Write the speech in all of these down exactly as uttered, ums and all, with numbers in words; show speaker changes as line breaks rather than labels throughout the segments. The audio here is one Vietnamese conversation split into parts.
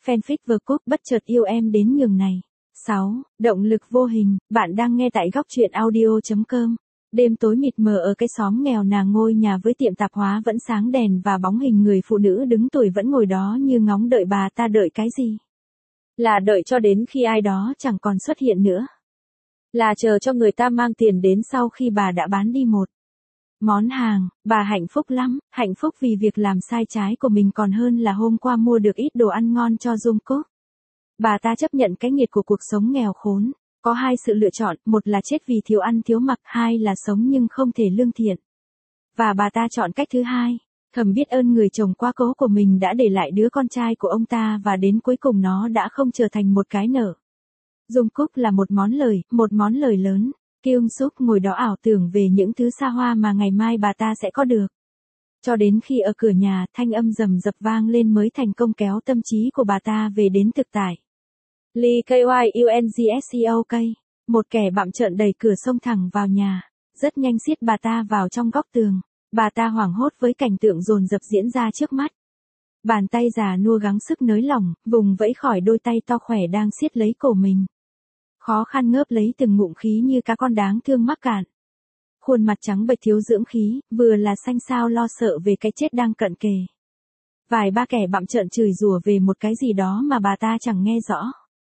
Fanfic vừa cúp bất chợt yêu em đến nhường này. sáu. Động lực vô hình, bạn đang nghe tại góc truyện audio.com. Đêm tối mịt mờ ở cái xóm nghèo nàn ngôi nhà với tiệm tạp hóa vẫn sáng đèn và bóng hình người phụ nữ đứng tuổi vẫn ngồi đó như ngóng đợi bà ta đợi cái gì. Là đợi cho đến khi ai đó chẳng còn xuất hiện nữa. Là chờ cho người ta mang tiền đến sau khi bà đã bán đi một món hàng. Bà hạnh phúc lắm, hạnh phúc vì việc làm sai trái của mình còn hơn là hôm qua mua được ít đồ ăn ngon cho Jungkook. Bà ta chấp nhận cái nghiệt của cuộc sống nghèo khốn. Có hai sự lựa chọn, một là chết vì thiếu ăn thiếu mặc, hai là sống nhưng không thể lương thiện. Và bà ta chọn cách thứ hai. Thầm biết ơn người chồng quá cố của mình đã để lại đứa con trai của ông ta và đến cuối cùng nó đã không trở thành một cái nợ. Jungkook là một món lời, một món lời lớn. Kyung Suk ngồi đó ảo tưởng về những thứ xa hoa mà ngày mai bà ta sẽ có được. Cho đến khi ở cửa nhà, thanh âm rầm rập vang lên mới thành công kéo tâm trí của bà ta về đến thực tại. Lee Kyungsuk, một kẻ bặm trợn đẩy cửa xông thẳng vào nhà, rất nhanh siết bà ta vào trong góc tường. Bà ta hoảng hốt với cảnh tượng dồn dập diễn ra trước mắt. Bàn tay già nua gắng sức nới lỏng, vùng vẫy khỏi đôi tay to khỏe đang siết lấy cổ mình. Khó khăn ngớp lấy từng ngụm khí như cá con đáng thương mắc cạn. Khuôn mặt trắng bệch thiếu dưỡng khí, vừa là xanh xao lo sợ về cái chết đang cận kề. Vài ba kẻ bặm trợn chửi rủa về một cái gì đó mà bà ta chẳng nghe rõ.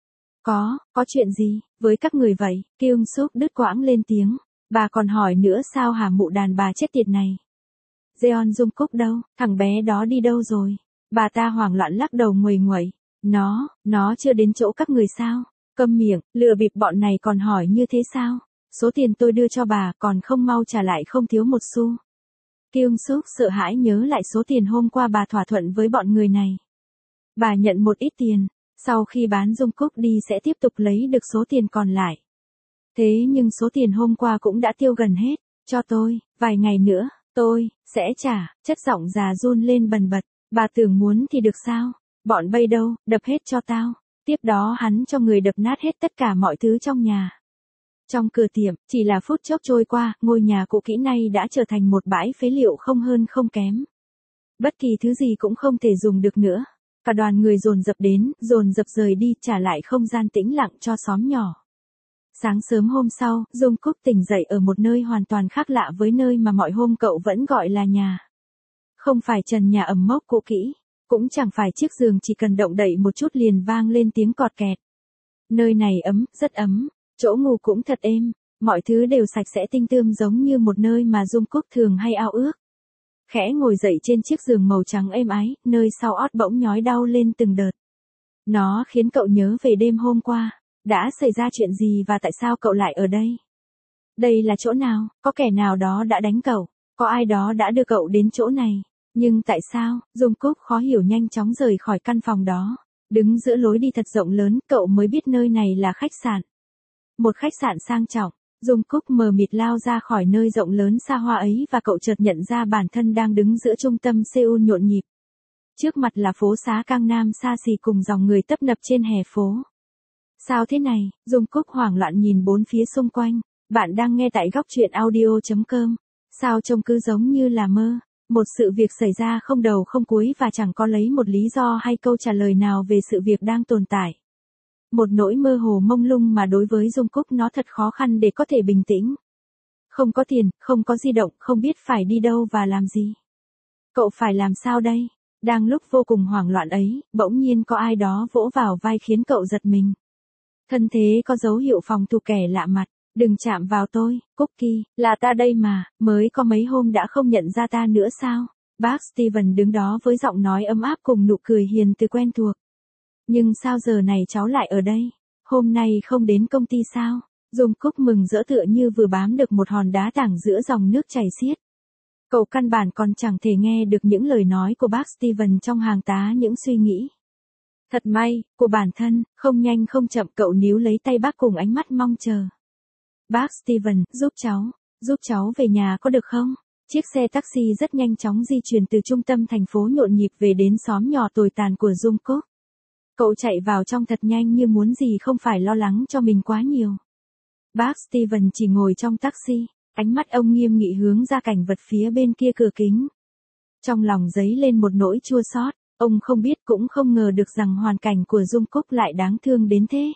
Có, có chuyện gì, với các người vậy? Kyung Suk đứt quãng lên tiếng. Bà còn hỏi nữa sao hả mụ đàn bà chết tiệt này? Jeon Jungkook đâu, thằng bé đó đi đâu rồi? Bà ta hoảng loạn lắc đầu nguầy nguậy. Nó, nó chưa đến chỗ các người sao? Câm miệng, lừa bịp bọn này còn hỏi như thế sao? Số tiền tôi đưa cho bà còn không mau trả lại không thiếu một xu. Kyung Suk sợ hãi nhớ lại số tiền hôm qua bà thỏa thuận với bọn người này. Bà nhận một ít tiền, sau khi bán Jungkook đi sẽ tiếp tục lấy được số tiền còn lại. Thế nhưng số tiền hôm qua cũng đã tiêu gần hết, cho tôi, vài ngày nữa, tôi, sẽ trả, chất giọng già run lên bần bật. Bà tưởng muốn thì được sao? Bọn bay đâu, đập hết cho tao. Tiếp đó hắn cho người đập nát hết tất cả mọi thứ trong nhà. Trong cửa tiệm, chỉ là phút chốc trôi qua, ngôi nhà cũ kỹ này đã trở thành một bãi phế liệu không hơn không kém. Bất kỳ thứ gì cũng không thể dùng được nữa. Cả đoàn người dồn dập đến, dồn dập rời đi, trả lại không gian tĩnh lặng cho xóm nhỏ. Sáng sớm hôm sau, Jungkook tỉnh dậy ở một nơi hoàn toàn khác lạ với nơi mà mọi hôm cậu vẫn gọi là nhà. Không phải trần nhà ẩm mốc cũ kỹ, cũng chẳng phải chiếc giường chỉ cần động đậy một chút liền vang lên tiếng cọt kẹt. Nơi này ấm, rất ấm, chỗ ngủ cũng thật êm, mọi thứ đều sạch sẽ tinh tươm giống như một nơi mà Jungkook thường hay ao ước. Khẽ ngồi dậy trên chiếc giường màu trắng êm ái, nơi sau ót bỗng nhói đau lên từng đợt. Nó khiến cậu nhớ về đêm hôm qua, đã xảy ra chuyện gì và tại sao cậu lại ở đây? Đây là chỗ nào, có kẻ nào đó đã đánh cậu, có ai đó đã đưa cậu đến chỗ này? Nhưng tại sao? Jungkook khó hiểu nhanh chóng rời khỏi căn phòng đó. Đứng giữa lối đi thật rộng lớn, cậu mới biết nơi này là khách sạn. Một khách sạn sang trọng. Jungkook mờ mịt lao ra khỏi nơi rộng lớn xa hoa ấy và cậu chợt nhận ra bản thân đang đứng giữa trung tâm Seoul nhộn nhịp. Trước mặt là phố xá Gangnam xa xỉ cùng dòng người tấp nập trên hè phố. Sao thế này? Jungkook hoảng loạn nhìn bốn phía xung quanh. Bạn đang nghe tại góc truyện audio.com. Sao trông cứ giống như là mơ? Một sự việc xảy ra không đầu không cuối và chẳng có lấy một lý do hay câu trả lời nào về sự việc đang tồn tại. Một nỗi mơ hồ mông lung mà đối với Jungkook nó thật khó khăn để có thể bình tĩnh. Không có tiền, không có di động, không biết phải đi đâu và làm gì. Cậu phải làm sao đây? Đang lúc vô cùng hoảng loạn ấy, bỗng nhiên có ai đó vỗ vào vai khiến cậu giật mình. Thân thế có dấu hiệu phòng thủ kẻ lạ mặt. Đừng chạm vào tôi, Cookie, là ta đây mà, mới có mấy hôm đã không nhận ra ta nữa sao? Bác Steven đứng đó với giọng nói ấm áp cùng nụ cười hiền từ quen thuộc. Nhưng sao giờ này cháu lại ở đây? Hôm nay không đến công ty sao? Jungkook mừng rỡ tựa như vừa bám được một hòn đá tảng giữa dòng nước chảy xiết. Cậu căn bản còn chẳng thể nghe được những lời nói của bác Steven trong hàng tá những suy nghĩ. Thật may, của bản thân, không nhanh không chậm cậu níu lấy tay bác cùng ánh mắt mong chờ. Bác Steven, giúp cháu, giúp cháu về nhà có được không? Chiếc xe taxi rất nhanh chóng di chuyển từ trung tâm thành phố nhộn nhịp về đến xóm nhỏ tồi tàn của Jungkook. Cậu chạy vào trong thật nhanh như muốn gì không phải lo lắng cho mình quá nhiều. Bác Steven chỉ ngồi trong taxi, ánh mắt ông nghiêm nghị hướng ra cảnh vật phía bên kia cửa kính. Trong lòng dấy lên một nỗi chua xót, Ông không biết cũng không ngờ được rằng hoàn cảnh của Dung Cúc lại đáng thương đến thế.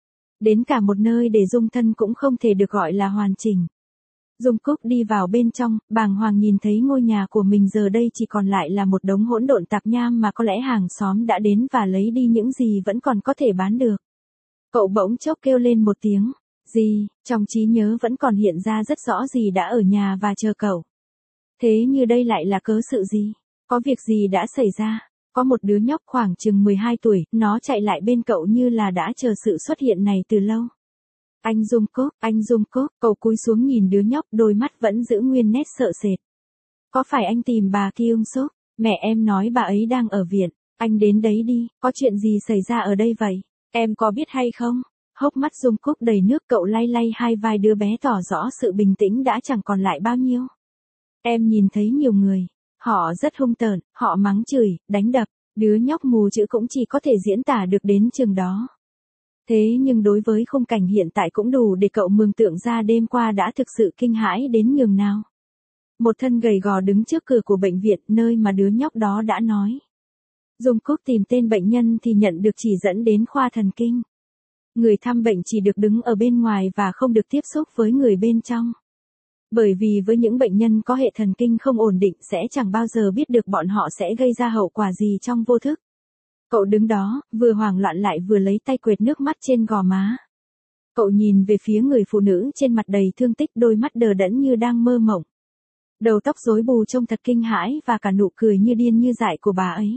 Đến cả một nơi để dung thân cũng không thể được gọi là hoàn chỉnh. Dung Cúc đi vào bên trong, bàng hoàng nhìn thấy ngôi nhà của mình giờ đây chỉ còn lại là một đống hỗn độn tạp nham mà có lẽ hàng xóm đã đến và lấy đi những gì vẫn còn có thể bán được. Cậu bỗng chốc kêu lên một tiếng. Gì, trong trí nhớ vẫn còn hiện ra rất rõ gì đã ở nhà và chờ cậu. Thế như đây lại là cớ sự gì? Có việc gì đã xảy ra? Có một đứa nhóc khoảng chừng mười hai tuổi, nó chạy lại bên cậu như là đã chờ sự xuất hiện này từ lâu. Anh Dung Cúc, anh Dung Cúc, cậu cúi xuống nhìn đứa nhóc, đôi mắt vẫn giữ nguyên nét sợ sệt. Có phải anh tìm bà Kyung Suk? Mẹ em nói bà ấy đang ở viện. Anh đến đấy đi, có chuyện gì xảy ra ở đây vậy? Em có biết hay không? Hốc mắt Dung Cúc đầy nước, cậu lay lay hai vai đứa bé tỏ rõ sự bình tĩnh đã chẳng còn lại bao nhiêu. Em nhìn thấy nhiều người. Họ rất hung tợn, họ mắng chửi, đánh đập. Đứa nhóc mù chữ cũng chỉ có thể diễn tả được đến chừng đó. Thế nhưng đối với khung cảnh hiện tại cũng đủ để cậu mường tượng ra đêm qua đã thực sự kinh hãi đến nhường nào. Một thân gầy gò đứng trước cửa của bệnh viện nơi mà đứa nhóc đó đã nói. Dung Cúc tìm tên bệnh nhân thì nhận được chỉ dẫn đến khoa thần kinh. Người thăm bệnh chỉ được đứng ở bên ngoài và không được tiếp xúc với người bên trong. Bởi vì với những bệnh nhân có hệ thần kinh không ổn định sẽ chẳng bao giờ biết được bọn họ sẽ gây ra hậu quả gì trong vô thức. Cậu đứng đó, vừa hoảng loạn lại vừa lấy tay quệt nước mắt trên gò má. Cậu nhìn về phía người phụ nữ trên mặt đầy thương tích, đôi mắt đờ đẫn như đang mơ mộng. Đầu tóc rối bù trông thật kinh hãi và cả nụ cười như điên như dại của bà ấy.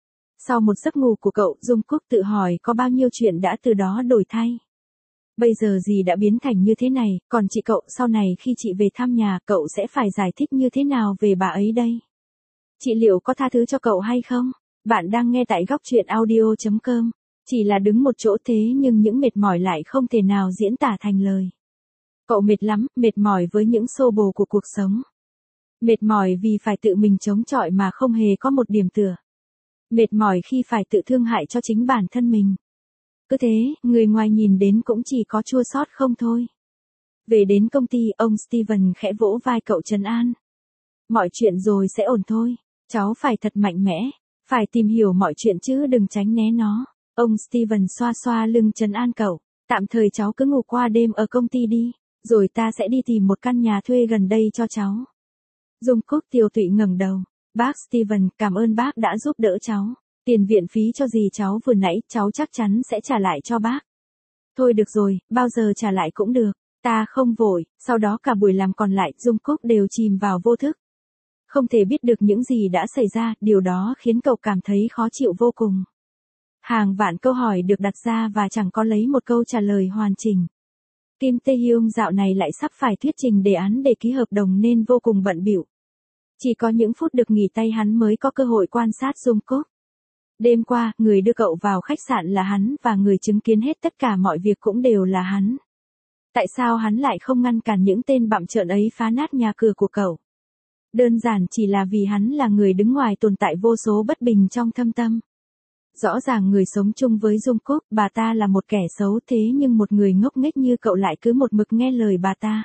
Sau một giấc ngủ của cậu, Dung Cúc tự hỏi có bao nhiêu chuyện đã từ đó đổi thay. Bây giờ gì đã biến thành như thế này, còn chị cậu sau này khi chị về thăm nhà cậu sẽ phải giải thích như thế nào về bà ấy đây? Chị liệu có tha thứ cho cậu hay không? Bạn đang nghe tại góc truyện audio chấm com. Chỉ là đứng một chỗ thế nhưng những mệt mỏi lại không thể nào diễn tả thành lời. Cậu mệt lắm, mệt mỏi với những xô bồ của cuộc sống. Mệt mỏi vì phải tự mình chống chọi mà không hề có một điểm tựa. Mệt mỏi khi phải tự thương hại cho chính bản thân mình. Cứ thế, người ngoài nhìn đến cũng chỉ có chua xót không thôi. Về đến công ty, ông Steven khẽ vỗ vai cậu trấn an. Mọi chuyện rồi sẽ ổn thôi. Cháu phải thật mạnh mẽ. Phải tìm hiểu mọi chuyện chứ đừng tránh né nó. Ông Steven xoa xoa lưng trấn an cậu. Tạm thời cháu cứ ngủ qua đêm ở công ty đi. Rồi ta sẽ đi tìm một căn nhà thuê gần đây cho cháu. Dung Cúc tiều tụy ngẩng đầu. Bác Steven, cảm ơn bác đã giúp đỡ cháu. Tiền viện phí cho gì cháu vừa nãy, cháu chắc chắn sẽ trả lại cho bác. Thôi được rồi, bao giờ trả lại cũng được. Ta không vội. Sau đó cả buổi làm còn lại, Dung Cúc đều chìm vào vô thức. Không thể biết được những gì đã xảy ra, điều đó khiến cậu cảm thấy khó chịu vô cùng. Hàng vạn câu hỏi được đặt ra và chẳng có lấy một câu trả lời hoàn chỉnh. Kim Tae-hyung dạo này lại sắp phải thuyết trình đề án để ký hợp đồng nên vô cùng bận bịu. Chỉ có những phút được nghỉ tay hắn mới có cơ hội quan sát Dung Cúc. Đêm qua, người đưa cậu vào khách sạn là hắn và người chứng kiến hết tất cả mọi việc cũng đều là hắn. Tại sao hắn lại không ngăn cản những tên bặm trợn ấy phá nát nhà cửa của cậu? Đơn giản chỉ là vì hắn là người đứng ngoài tồn tại vô số bất bình trong thâm tâm. Rõ ràng người sống chung với Dung Cúc, bà ta là một kẻ xấu thế nhưng một người ngốc nghếch như cậu lại cứ một mực nghe lời bà ta.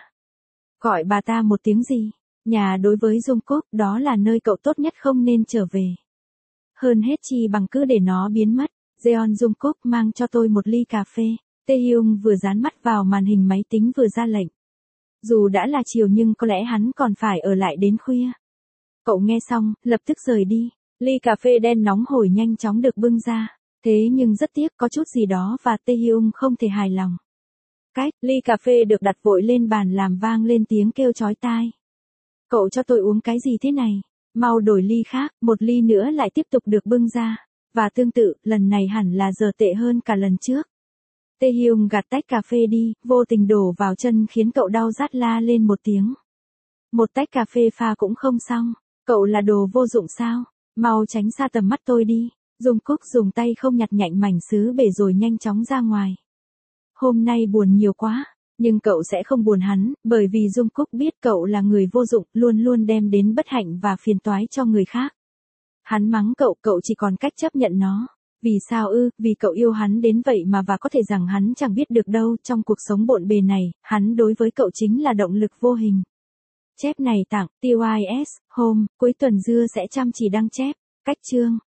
Gọi bà ta một tiếng gì? Nhà đối với Dung Cúc đó là nơi cậu tốt nhất không nên trở về. Hơn hết chi bằng cứ để nó biến mất. Jeon Dung Cúc mang cho tôi một ly cà phê. Tae-hyung vừa dán mắt vào màn hình máy tính vừa ra lệnh. Dù đã là chiều nhưng có lẽ hắn còn phải ở lại đến khuya. Cậu nghe xong, lập tức rời đi. Ly cà phê đen nóng hổi nhanh chóng được bưng ra. Thế nhưng rất tiếc có chút gì đó và Tae-hyung không thể hài lòng. Cách, ly cà phê được đặt vội lên bàn làm vang lên tiếng kêu chói tai. Cậu cho tôi uống cái gì thế này? Mau đổi ly khác, một ly nữa lại tiếp tục được bưng ra. Và tương tự, lần này hẳn là giờ tệ hơn cả lần trước. Tae-hyung gạt tách cà phê đi, vô tình đổ vào chân khiến cậu đau rát la lên một tiếng. Một tách cà phê pha cũng không xong. Cậu là đồ vô dụng sao? Mau tránh xa tầm mắt tôi đi. Dung Cúc dùng tay không nhặt nhạnh mảnh sứ bể rồi nhanh chóng ra ngoài. Hôm nay buồn nhiều quá. Nhưng cậu sẽ không buồn hắn, bởi vì Dung Cúc biết cậu là người vô dụng, luôn luôn đem đến bất hạnh và phiền toái cho người khác. Hắn mắng cậu, cậu chỉ còn cách chấp nhận nó. Vì sao ư, vì cậu yêu hắn đến vậy mà và có thể rằng hắn chẳng biết được đâu, trong cuộc sống bộn bề này, hắn đối với cậu chính là động lực vô hình. Chép này tặng, tê i ét, Home, cuối tuần Dưa sẽ chăm chỉ đăng chép, cách chương.